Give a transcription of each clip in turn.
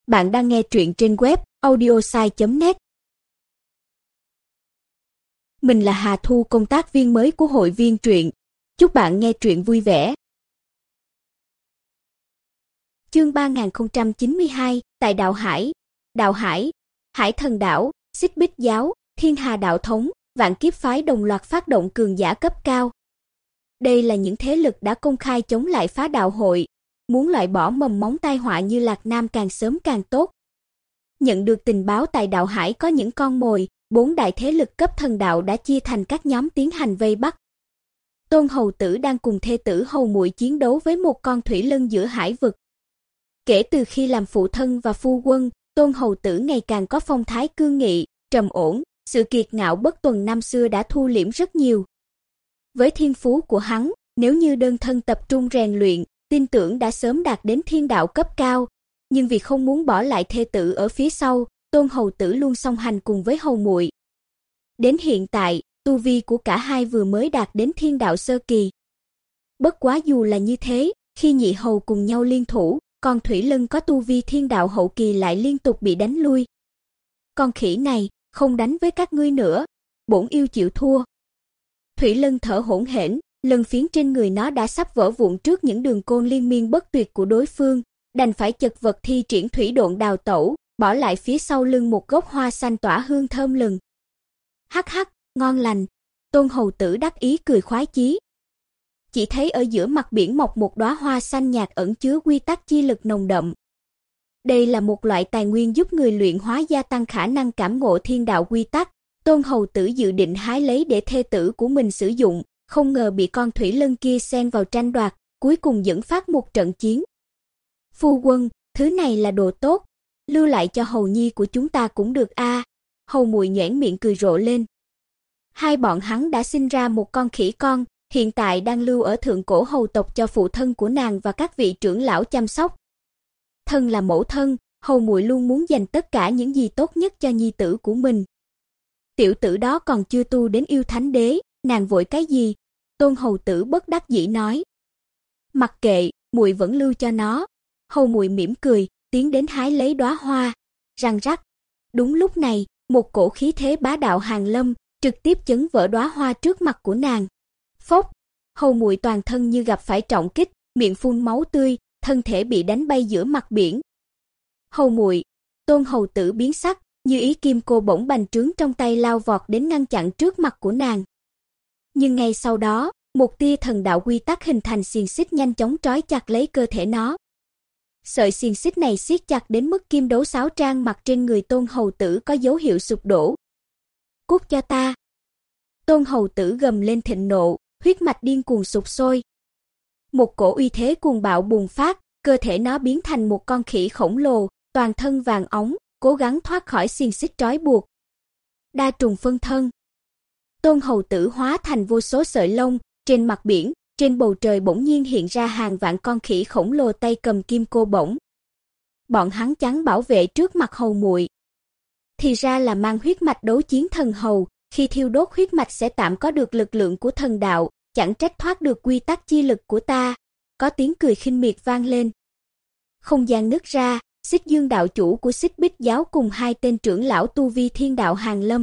Bạn đang nghe truyện trên web audiosai.net. Mình là Hà Thu, công tác viên mới của hội viên truyện. Chúc bạn nghe truyện vui vẻ. Chương 3092, tại Đạo Hải. Đạo Hải, Hải Thần Đảo, Xích Bích Giáo, Thiên Hà Đạo Thống, Vạn Kiếp Phái đồng loạt phát động cường giả cấp cao. Đây là những thế lực đã công khai chống lại phá đạo hội, muốn loại bỏ mầm móng tai họa như Lạc Nam càng sớm càng tốt. Nhận được tình báo tại Đạo Hải có những con mồi, 4 đại thế lực cấp thần đạo đã chia thành các nhóm tiến hành vây bắt. Tôn Hầu Tử đang cùng thê tử Hầu Muội chiến đấu với một con thủy lân giữa hải vực. Kể từ khi làm phụ thân và phu quân, Tôn Hầu Tử ngày càng có phong thái cương nghị, trầm ổn, sự kiệt ngạo bất tuần năm xưa đã thu liễm rất nhiều. Với thiên phú của hắn, nếu như đơn thân tập trung rèn luyện, tin tưởng đã sớm đạt đến thiên đạo cấp cao, nhưng vì không muốn bỏ lại thê tử ở phía sau, Tôn Hầu Tử luôn song hành cùng với Hầu Muội. Đến hiện tại, tu vi của cả hai vừa mới đạt đến thiên đạo sơ kỳ. Bất quá dù là như thế, khi nhị hầu cùng nhau liên thủ, con thủy lân có tu vi thiên đạo hậu kỳ lại liên tục bị đánh lui. Con khỉ này, không đánh với các ngươi nữa, bổn yêu chịu thua. Thủy lân thở hổn hển, lân phiến trên người nó đã sắp vỡ vụn trước những đường côn liên miên bất tuyệt của đối phương, đành phải chật vật thi triển thủy độn đào tẩu, bỏ lại phía sau lưng một gốc hoa xanh tỏa hương thơm lừng. Hắc hắc, ngon lành. Tôn Hầu Tử đắc ý cười khoái chí. Chỉ thấy ở giữa mặt biển mọc một đóa hoa xanh nhạt ẩn chứa quy tắc chi lực nồng đậm. Đây là một loại tài nguyên giúp người luyện hóa gia tăng khả năng cảm ngộ thiên đạo quy tắc. Tôn Hầu Tử dự định hái lấy để thê tử của mình sử dụng, không ngờ bị con thủy lân kia xen vào tranh đoạt, cuối cùng dẫn phát một trận chiến. Phu quân, thứ này là đồ tốt, lưu lại cho hầu nhi của chúng ta cũng được a. Hầu Muội nhoẻn miệng cười rộ lên. Hai bọn hắn đã sinh ra một con khỉ con, hiện tại đang lưu ở thượng cổ hầu tộc cho phụ thân của nàng và các vị trưởng lão chăm sóc. Thân là mẫu thân, Hầu Muội luôn muốn dành tất cả những gì tốt nhất cho nhi tử của mình. Tiểu tử đó còn chưa tu đến yêu thánh đế, nàng vội cái gì? Tôn Hầu Tử bất đắc dĩ nói. Mặc kệ, muội vẫn lưu cho nó. Hầu Muội mỉm cười, tiến đến hái lấy đóa hoa. Răng rắc. Đúng lúc này, một cổ khí thế bá đạo hàng lâm, trực tiếp chấn vỡ đóa hoa trước mặt của nàng. Phốc, Hầu Muội toàn thân như gặp phải trọng kích, miệng phun máu tươi, thân thể bị đánh bay giữa mặt biển. Hầu Muội, Tôn Hầu Tử biến sắc, như ý kim cô bổng bành trướng trong tay lao vọt đến ngăn chặn trước mặt của nàng. Nhưng ngay sau đó, một tia thần đạo quy tắc hình thành xiềng xích nhanh chóng trói chặt lấy cơ thể nó. Sợi xiềng xích này siết chặt đến mức kim đấu sáo trang mặc trên người Tôn Hầu Tử có dấu hiệu sụp đổ. Cút cho ta! Tôn Hầu Tử gầm lên thịnh nộ, huyết mạch điên cuồng sục sôi. Một cổ uy thế cuồng bạo bùng phát, cơ thể nó biến thành một con khỉ khổng lồ, toàn thân vàng óng, cố gắng thoát khỏi xiềng xích trói buộc. Đa trùng phân thân. Tôn Hầu Tử hóa thành vô số sợi lông, trên mặt biển, trên bầu trời bỗng nhiên hiện ra hàng vạn con khỉ khổng lồ tay cầm kim cô bổng. Bọn hắn chắn bảo vệ trước mặt Hầu Muội. Thì ra là mang huyết mạch đấu chiến thần hầu, khi thiêu đốt huyết mạch sẽ tạm có được lực lượng của thần đạo, chẳng trách thoát được quy tắc chi lực của ta. Có tiếng cười khinh miệt vang lên. Không gian nứt ra, Xích Dương đạo chủ của Xích Bích Giáo cùng hai tên trưởng lão tu vi thiên đạo hàng lâm.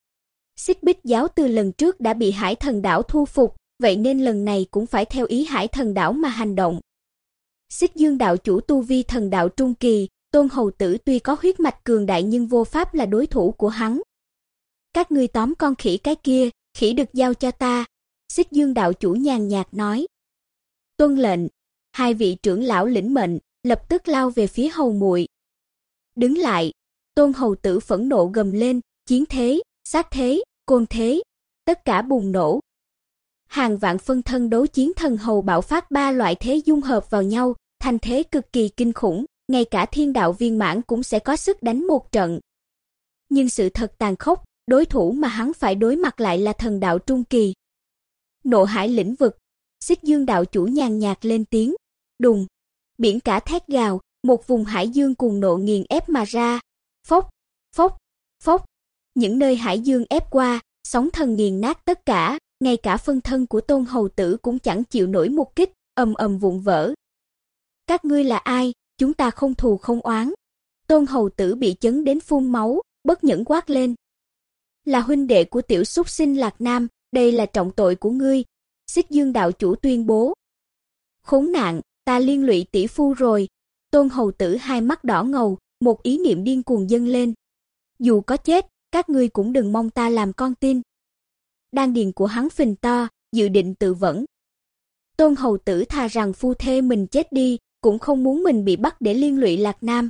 Xích Bích Giáo từ lần trước đã bị Hải Thần Đảo thu phục, vậy nên lần này cũng phải theo ý Hải Thần Đảo mà hành động. Xích Dương đạo chủ tu vi thần đạo trung kỳ, Tôn Hầu Tử tuy có huyết mạch cường đại nhưng vô pháp là đối thủ của hắn. Các ngươi tóm con khỉ cái kia, khỉ được giao cho ta. Xích Dương đạo chủ nhàn nhạt nói. Tuân lệnh. Hai vị trưởng lão lĩnh mệnh, lập tức lao về phía Hầu Muội. Đứng lại. Tôn Hầu Tử phẫn nộ gầm lên, chiến thế, sát thế, côn thế, tất cả bùng nổ. Hàng vạn phân thân đấu chiến thần hầu bạo phát ba loại thế dung hợp vào nhau, thành thế cực kỳ kinh khủng, ngay cả thiên đạo viên mãn cũng sẽ có sức đánh một trận. Nhưng sự thật tàn khốc, đối thủ mà hắn phải đối mặt lại là thần đạo trung kỳ. Nộ hải lĩnh vực, Xích Dương đạo chủ nhàn nhạt lên tiếng, đùng, biển cả thét gào, một vùng hải dương cuồng nộ nghiền ép mà ra. Phốc, phốc, phốc, những nơi hải dương ép qua, sóng thần nghiền nát tất cả, ngay cả phân thân của Tôn Hầu Tử cũng chẳng chịu nổi một kích, ầm ầm vụn vỡ. Các ngươi là ai? Chúng ta không thù không oán. Tôn hầu tử bị chấn đến phun máu, bất nhẫn quát lên. Là huynh đệ của tiểu súc sinh Lạc Nam, đây là trọng tội của ngươi. Xích Dương đạo chủ tuyên bố. Khốn nạn, ta liên lụy tỷ phu rồi. Tôn hầu tử hai mắt đỏ ngầu, một ý niệm điên cuồng dâng lên. Dù có chết, các ngươi cũng đừng mong ta làm con tin. Đan điền của hắn phình to, dự định tự vẫn. Tôn hầu tử thà rằng phu thê mình chết đi, cũng không muốn mình bị bắt để liên lụy Lạc Nam.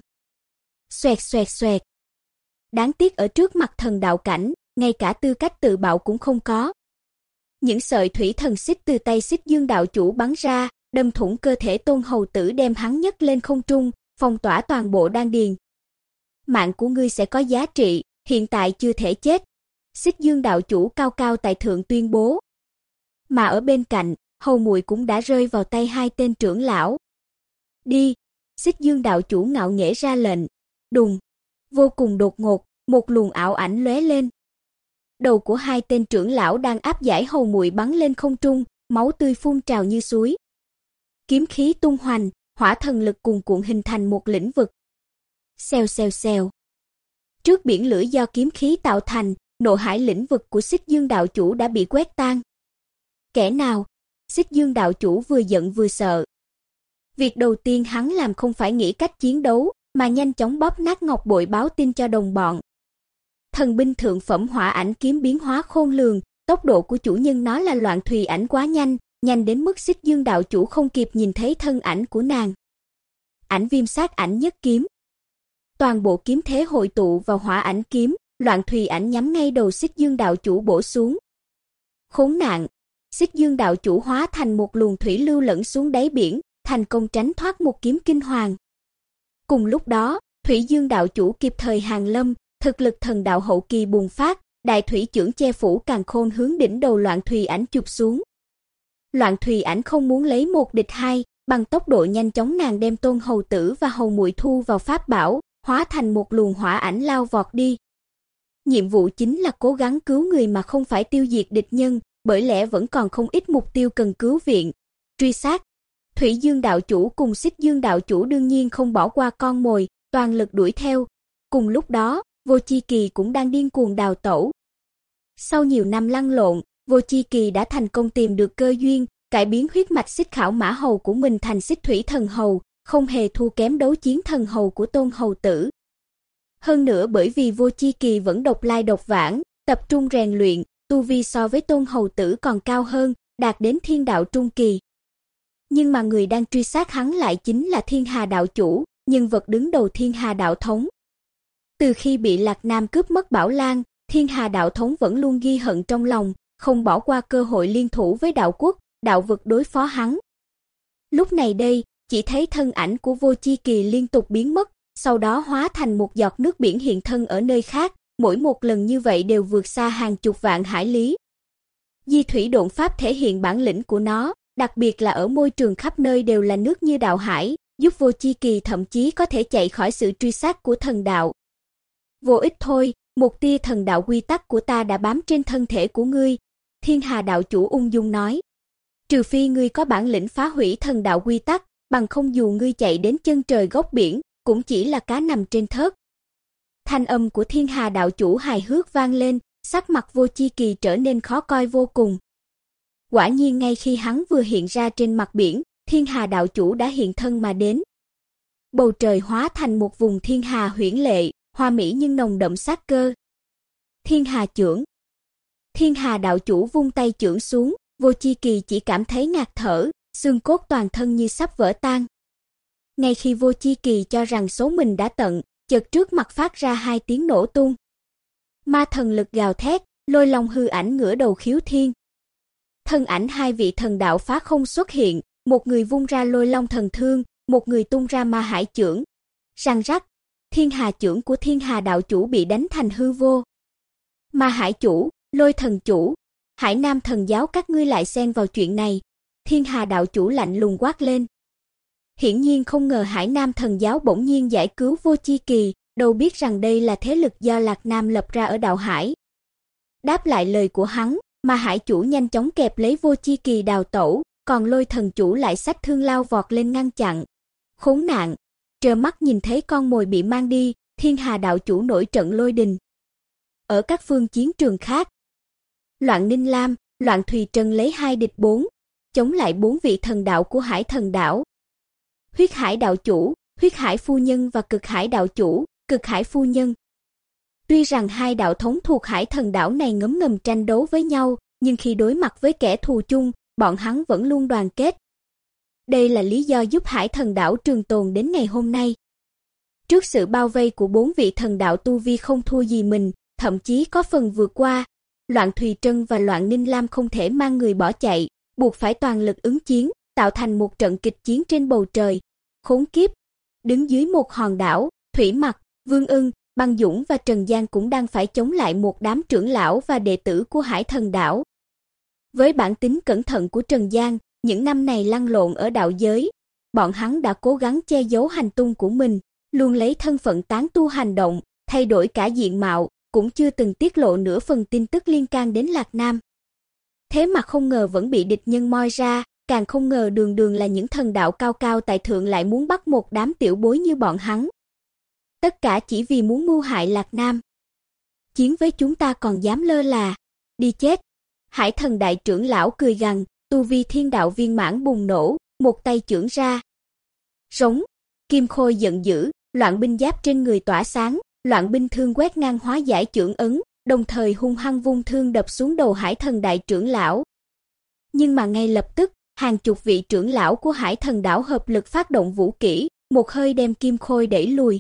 Xoẹt xoẹt xoẹt. Đáng tiếc ở trước mặt thần đạo cảnh, ngay cả tư cách tự bạo cũng không có. Những sợi thủy thần xích từ tay Xích Dương đạo chủ bắn ra, đâm thủng cơ thể Tôn hầu tử, đem hắn nhấc lên không trung, phong tỏa toàn bộ đan điền. Mạng của ngươi sẽ có giá trị, hiện tại chưa thể chết. Xích Dương đạo chủ cao cao tại thượng tuyên bố. Mà ở bên cạnh, hầu muội cũng đã rơi vào tay hai tên trưởng lão. Đi, Xích Dương đạo chủ ngạo nghễ ra lệnh. Đùng, vô cùng đột ngột, một luồng ảo ảnh lóe lên. Đầu của hai tên trưởng lão đang áp giải hầu muội bắn lên không trung, máu tươi phun trào như suối. Kiếm khí tung hoành, hỏa thần lực cuồn cuộn hình thành một lĩnh vực. Xèo xèo xèo. Trước biển lửa do kiếm khí tạo thành, nộ hải lĩnh vực của Xích Dương đạo chủ đã bị quét tan. Kẻ nào? Xích Dương đạo chủ vừa giận vừa sợ. Việc đầu tiên hắn làm không phải nghĩ cách chiến đấu, mà nhanh chóng bóp nát ngọc bội báo tin cho đồng bọn. Thần binh thượng phẩm hỏa ảnh kiếm biến hóa khôn lường, tốc độ của chủ nhân nó là Loạn Thùy ảnh quá nhanh, nhanh đến mức Xích Dương đạo chủ không kịp nhìn thấy thân ảnh của nàng. Ảnh viêm sát ảnh nhất kiếm. Toàn bộ kiếm thế hội tụ vào hỏa ảnh kiếm, Loạn Thùy ảnh nhắm ngay đầu Xích Dương đạo chủ bổ xuống. Khốn nạn! Xích Dương đạo chủ hóa thành một luồng thủy lưu lẫn xuống đáy biển, thành công tránh thoát một kiếm kinh hoàng. Cùng lúc đó, Thủy Dương đạo chủ kịp thời hàng lâm, thực lực thần đạo hậu kỳ bùng phát, đại thủy chưởng che phủ càn khôn hướng đỉnh đầu Loạn Thùy ảnh chụp xuống. Loạn Thùy ảnh không muốn lấy một địch hai, bằng tốc độ nhanh chóng nàng đem Tôn hầu tử và hầu muội thu vào pháp bảo, hóa thành một luồng hỏa ảnh lao vọt đi. Nhiệm vụ chính là cố gắng cứu người mà không phải tiêu diệt địch nhân, bởi lẽ vẫn còn không ít mục tiêu cần cứu viện. Truy sát. Thủy Dương đạo chủ cùng Xích Dương đạo chủ đương nhiên không bỏ qua con mồi, toàn lực đuổi theo. Cùng lúc đó, Vô Chi Kỳ cũng đang điên cuồng đào tẩu. Sau nhiều năm lăn lộn, Vô Chi Kỳ đã thành công tìm được cơ duyên, cải biến huyết mạch Xích Khảo Mã Hầu của mình thành Xích Thủy Thần Hầu, không hề thua kém đấu chiến thần hầu của Tôn hầu tử. Hơn nữa bởi vì Vô Chi Kỳ vẫn độc lai độc vãng, tập trung rèn luyện, tu vi so với Tôn hầu tử còn cao hơn, đạt đến thiên đạo trung kỳ. Nhưng mà người đang truy sát hắn lại chính là Thiên Hà đạo chủ, nhân vật đứng đầu Thiên Hà đạo thống. Từ khi bị Lạc Nam cướp mất Bảo Lan, Thiên Hà đạo thống vẫn luôn ghi hận trong lòng, không bỏ qua cơ hội liên thủ với đạo quốc, đạo vực đối phó hắn. Lúc này đây, chỉ thấy thân ảnh của Vô Chi Kỳ liên tục biến mất, sau đó hóa thành một giọt nước biển hiện thân ở nơi khác, mỗi một lần như vậy đều vượt xa hàng chục vạn hải lý. Di thủy độn pháp thể hiện bản lĩnh của nó, đặc biệt là ở môi trường khắp nơi đều là nước như đạo hải, giúp Vô Chi Kỳ thậm chí có thể chạy khỏi sự truy sát của thần đạo. Vô ích thôi, một tia thần đạo quy tắc của ta đã bám trên thân thể của ngươi, Thiên Hà đạo chủ ung dung nói. Trừ phi ngươi có bản lĩnh phá hủy thần đạo quy tắc, bằng không dù ngươi chạy đến chân trời góc biển, cũng chỉ là cá nằm trên thớt. Thanh âm của Thiên Hà đạo chủ hài hước vang lên, sắc mặt Vô Chi Kỳ trở nên khó coi vô cùng. Quả nhiên ngay khi hắn vừa hiện ra trên mặt biển, Thiên Hà đạo chủ đã hiện thân mà đến. Bầu trời hóa thành một vùng thiên hà huyễn lệ, hoa mỹ nhưng nồng đậm sát cơ. Thiên Hà chưởng. Thiên Hà đạo chủ vung tay chưởng xuống, Vô Chi Kỳ chỉ cảm thấy ngạt thở, xương cốt toàn thân như sắp vỡ tan. Ngay khi Vô Chi Kỳ cho rằng số mình đã tận, chợt trước mặt phát ra hai tiếng nổ tung. Ma thần lực gào thét, Lôi Long hư ảnh ngửa đầu khiếu thiên. Thân ảnh hai vị thần đạo phá không xuất hiện, một người vung ra Lôi Long thần thương, một người tung ra Ma Hải chưởng. Răng rắc, Thiên Hà chưởng của Thiên Hà đạo chủ bị đánh thành hư vô. Ma Hải chủ, Lôi thần chủ, Hải Nam thần giáo các ngươi lại xen vào chuyện này. Thiên Hà đạo chủ lạnh lùng quát lên. Hiển nhiên không ngờ Hải Nam thần giáo bỗng nhiên giải cứu Vô Chi Kỳ, đâu biết rằng đây là thế lực do Lạc Nam lập ra ở đạo hải. Đáp lại lời của hắn, Ma Hải chủ nhanh chóng kẹp lấy Vô Chi Kỳ đào tẩu, còn Lôi thần chủ lại xách thương lao vọt lên ngăn chặn. Khốn nạn! trơ mắt nhìn thấy con mồi bị mang đi, Thiên Hà đạo chủ nổi trận lôi đình. Ở các phương chiến trường khác, Loạn Ninh Lam, Loạn Thùy Trân lấy 2 địch 4, chống lại 4 vị thần đạo của Hải Thần đảo. Huyết Hải đạo chủ, Huyết Hải phu nhân và Cực Hải đạo chủ, Cực Hải phu nhân. Tuy rằng hai đạo thống thuộc Hải Thần đảo này ngấm ngầm tranh đấu với nhau, nhưng khi đối mặt với kẻ thù chung, bọn hắn vẫn luôn đoàn kết. Đây là lý do giúp Hải Thần đảo trường tồn đến ngày hôm nay. Trước sự bao vây của 4 vị thần đạo tu vi không thua gì mình, thậm chí có phần vượt qua, Loạn Thùy Trân và Loạn Ninh Lam không thể mang người bỏ chạy, buộc phải toàn lực ứng chiến, tạo thành một trận kịch chiến trên bầu trời. Khốn kiếp! Đứng dưới một hòn đảo, Thủy Mặc, Vương Ưng, Băng Dũng và Trần Giang cũng đang phải chống lại một đám trưởng lão và đệ tử của Hải Thần đảo. Với bản tính cẩn thận của Trần Giang, những năm này lăn lộn ở đạo giới, bọn hắn đã cố gắng che giấu hành tung của mình, luôn lấy thân phận tán tu hành động, thay đổi cả diện mạo, cũng chưa từng tiết lộ nửa phần tin tức liên can đến Lạc Nam. Thế mà không ngờ vẫn bị địch nhân moi ra, càng không ngờ đường đường là những thần đạo cao cao tại thượng lại muốn bắt một đám tiểu bối như bọn hắn. Tất cả chỉ vì muốn mưu hại Lạc Nam. Chiến với chúng ta còn dám lơ là, đi chết. Hải Thần đại trưởng lão cười gằn, tu vi thiên đạo viên mãn bùng nổ, một tay chưởng ra. Rống, Kim Khôi giận dữ, loạn binh giáp trên người tỏa sáng, loạn binh thương quét ngang hóa giải chưởng ấn, đồng thời hung hăng vung thương đập xuống đầu Hải Thần đại trưởng lão. Nhưng mà ngay lập tức, hàng chục vị trưởng lão của Hải Thần đảo hợp lực phát động vũ kỹ, một hơi đem Kim Khôi đẩy lùi.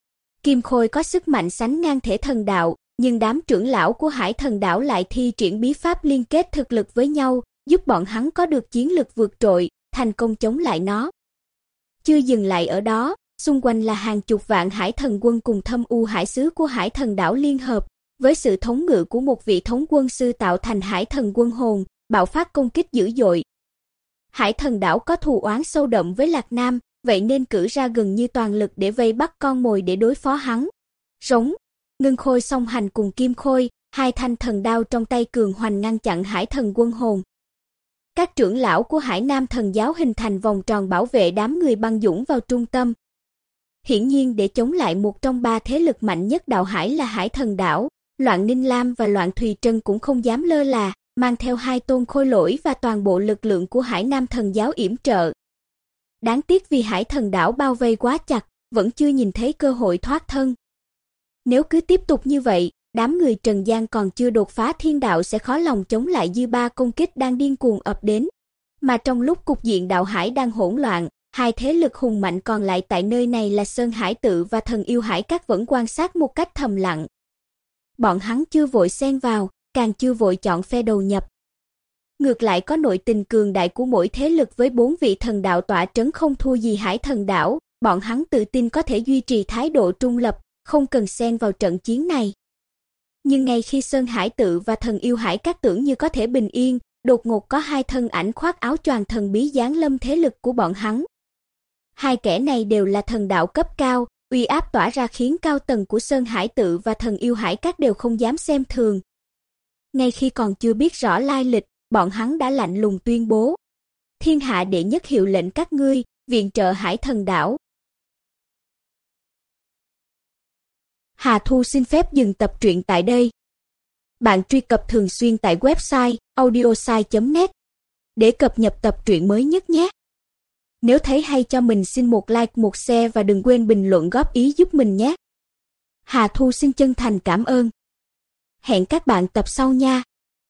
Kim Khôi có sức mạnh sánh ngang thể thần đạo, nhưng đám trưởng lão của Hải Thần đảo lại thi triển bí pháp liên kết thực lực với nhau, giúp bọn hắn có được chiến lực vượt trội, thành công chống lại nó. Chưa dừng lại ở đó, xung quanh là hàng chục vạn Hải Thần quân cùng Thâm U Hải sứ của Hải Thần đảo liên hợp, với sự thống ngự của một vị thống quân sư tạo thành Hải Thần quân hồn, bạo phát công kích dữ dội. Hải Thần đảo có thù oán sâu đậm với Lạc Nam, vậy nên cử ra gần như toàn lực để vây bắt con mồi để đối phó hắn. Rống, Ngân Khôi song hành cùng Kim Khôi, hai thanh thần đao trong tay cường hoành ngăn chặn Hải Thần quân hồn. Các trưởng lão của Hải Nam thần giáo hình thành vòng tròn bảo vệ đám người Băng Dũng vào trung tâm. Hiển nhiên để chống lại một trong ba thế lực mạnh nhất đạo hải là Hải Thần đảo, Loạn Ninh Lam và Loạn Thùy Trân cũng không dám lơ là, mang theo 2 tôn khôi lỗi và toàn bộ lực lượng của Hải Nam thần giáo yểm trợ. Đáng tiếc vì Hải Thần đảo bao vây quá chặt, vẫn chưa nhìn thấy cơ hội thoát thân. Nếu cứ tiếp tục như vậy, đám người Trần Giang còn chưa đột phá thiên đạo sẽ khó lòng chống lại dư ba công kích đang điên cuồng ập đến. Mà trong lúc cục diện đạo hải đang hỗn loạn, hai thế lực hùng mạnh còn lại tại nơi này là Sơn Hải Tự và Thần Yêu Hải Các vẫn quan sát một cách thầm lặng. Bọn hắn chưa vội xen vào, càng chưa vội chọn phe đầu nhập. Ngược lại có nội tình cường đại của mỗi thế lực với 4 vị thần đạo tọa trấn không thua gì Hải Thần đảo, bọn hắn tự tin có thể duy trì thái độ trung lập, không cần xen vào trận chiến này. Nhưng ngay khi Sơn Hải Tự và Thần Yêu Hải Các tưởng như có thể bình yên, đột ngột có 2 thân ảnh khoác áo choàng thần bí giáng lâm thế lực của bọn hắn. 2 kẻ này đều là thần đạo cấp cao, uy áp tỏa ra khiến cao tầng của Sơn Hải Tự và Thần Yêu Hải Các đều không dám xem thường. Ngay khi còn chưa biết rõ lai lịch, bọn hắn đã lạnh lùng tuyên bố: Thiên hạ đệ nhất hiệu lệnh các ngươi, viện trợ Hải Thần đảo. Hà Thu xin phép dừng tập truyện tại đây. Bạn truy cập thường xuyên tại website audiosai.net để cập nhật tập truyện mới nhất nhé. Nếu thấy hay cho mình xin một like, một share và đừng quên bình luận góp ý giúp mình nhé. Hà Thu xin chân thành cảm ơn. Hẹn các bạn tập sau nha.